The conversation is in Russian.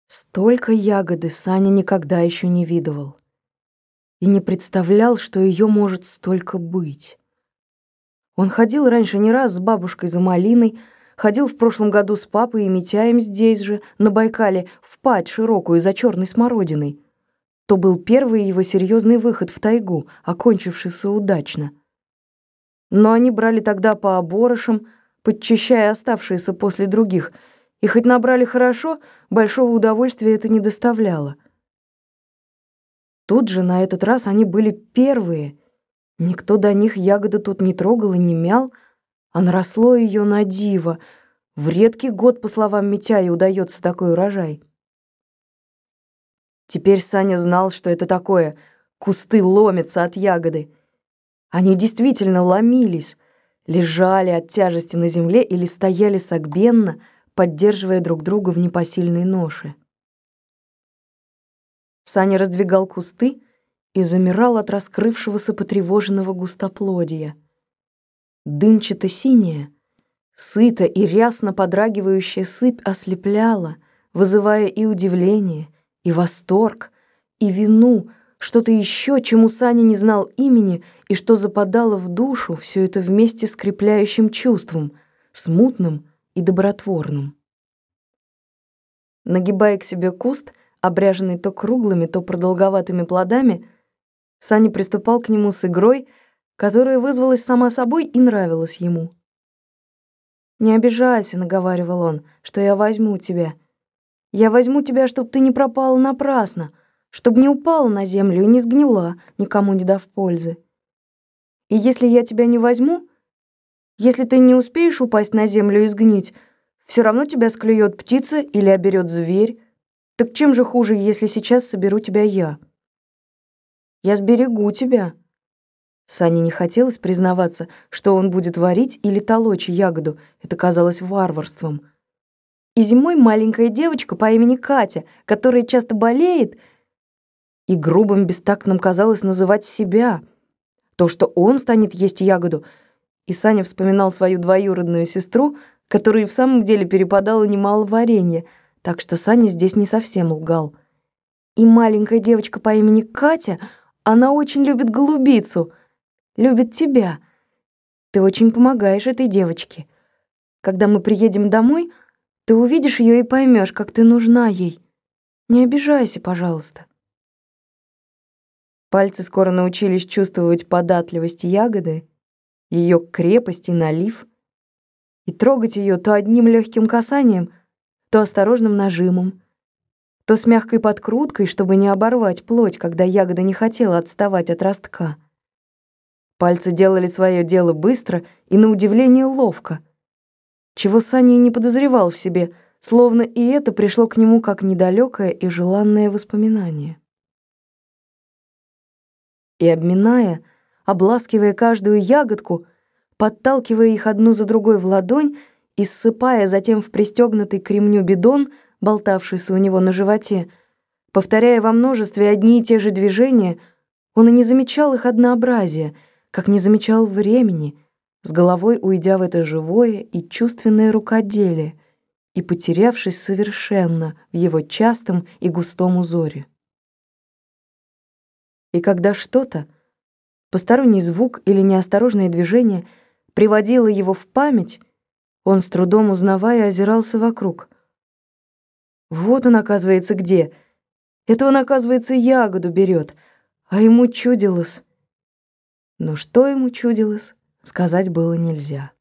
Столько ягоды Саня никогда еще не видывал и не представлял, что ее может столько быть. Он ходил раньше не раз с бабушкой за малиной, ходил в прошлом году с папой и Митяем здесь же, на Байкале, в падь широкую за черной смородиной. То был первый его серьезный выход в тайгу, окончившийся удачно. Но они брали тогда по оборышам, подчищая оставшиеся после других, и хоть набрали хорошо, большого удовольствия это не доставляло. Тут же на этот раз они были первые. Никто до них ягоды тут не трогал и не мял, а наросло ее на диво. В редкий год, по словам Митяя, удается такой урожай. Теперь Саня знал, что это такое. Кусты ломятся от ягоды. Они действительно ломились, лежали от тяжести на земле или стояли согбенно, поддерживая друг друга в непосильной ноше. Саня раздвигал кусты и замирал от раскрывшегося потревоженного густоплодия. Дымчато-синяя, сыто и рясно подрагивающая сыпь ослепляла, вызывая и удивление, и восторг, и вину, что-то еще, чему Саня не знал имени, и что западало в душу все это вместе с скрепляющим чувством, смутным и добротворным. Нагибая к себе куст, обряженный то круглыми, то продолговатыми плодами, Саня приступал к нему с игрой, которая вызвалась сама собой и нравилась ему. «Не обижайся», — наговаривал он, — «что я возьму тебя. Я возьму тебя, чтоб ты не пропала напрасно, чтоб не упала на землю и не сгнила, никому не дав пользы. И если я тебя не возьму, если ты не успеешь упасть на землю и сгнить, все равно тебя склюет птица или оберет зверь. Так чем же хуже, если сейчас соберу тебя я? Я сберегу тебя». Сане не хотелось признаваться, что он будет варить или толочь ягоду, это казалось варварством. И зимой маленькая девочка по имени Катя, которая часто болеет, и грубым бестактным казалось называть себя. То, что он станет есть ягоду, и Саня вспоминал свою двоюродную сестру, которой в самом деле перепадало немало варенья, так что Саня здесь не совсем лгал. И маленькая девочка по имени Катя, она очень любит голубицу, любит тебя. Ты очень помогаешь этой девочке. Когда мы приедем домой, ты увидишь ее и поймешь, как ты нужна ей. Не обижайся, пожалуйста». Пальцы скоро научились чувствовать податливость ягоды, ее крепость и налив, и трогать ее то одним легким касанием, то осторожным нажимом, то с мягкой подкруткой, чтобы не оборвать плоть, когда ягода не хотела отставать от ростка. Пальцы делали свое дело быстро и, на удивление, ловко, чего Саня и не подозревал в себе, словно и это пришло к нему как недалекое и желанное воспоминание. И обминая, обласкивая каждую ягодку, подталкивая их одну за другой в ладонь и ссыпая затем в пристегнутый к ремню бидон, болтавшийся у него на животе, повторяя во множестве одни и те же движения, он и не замечал их однообразия, как не замечал времени, с головой уйдя в это живое и чувственное рукоделие и потерявшись совершенно в его частом и густом узоре. И когда что-то, посторонний звук или неосторожное движение приводило его в память, он, с трудом узнавая, озирался вокруг. Вот он, оказывается, где. Это он, оказывается, ягоду берет, а ему чудилось. Но что ему чудилось, сказать было нельзя.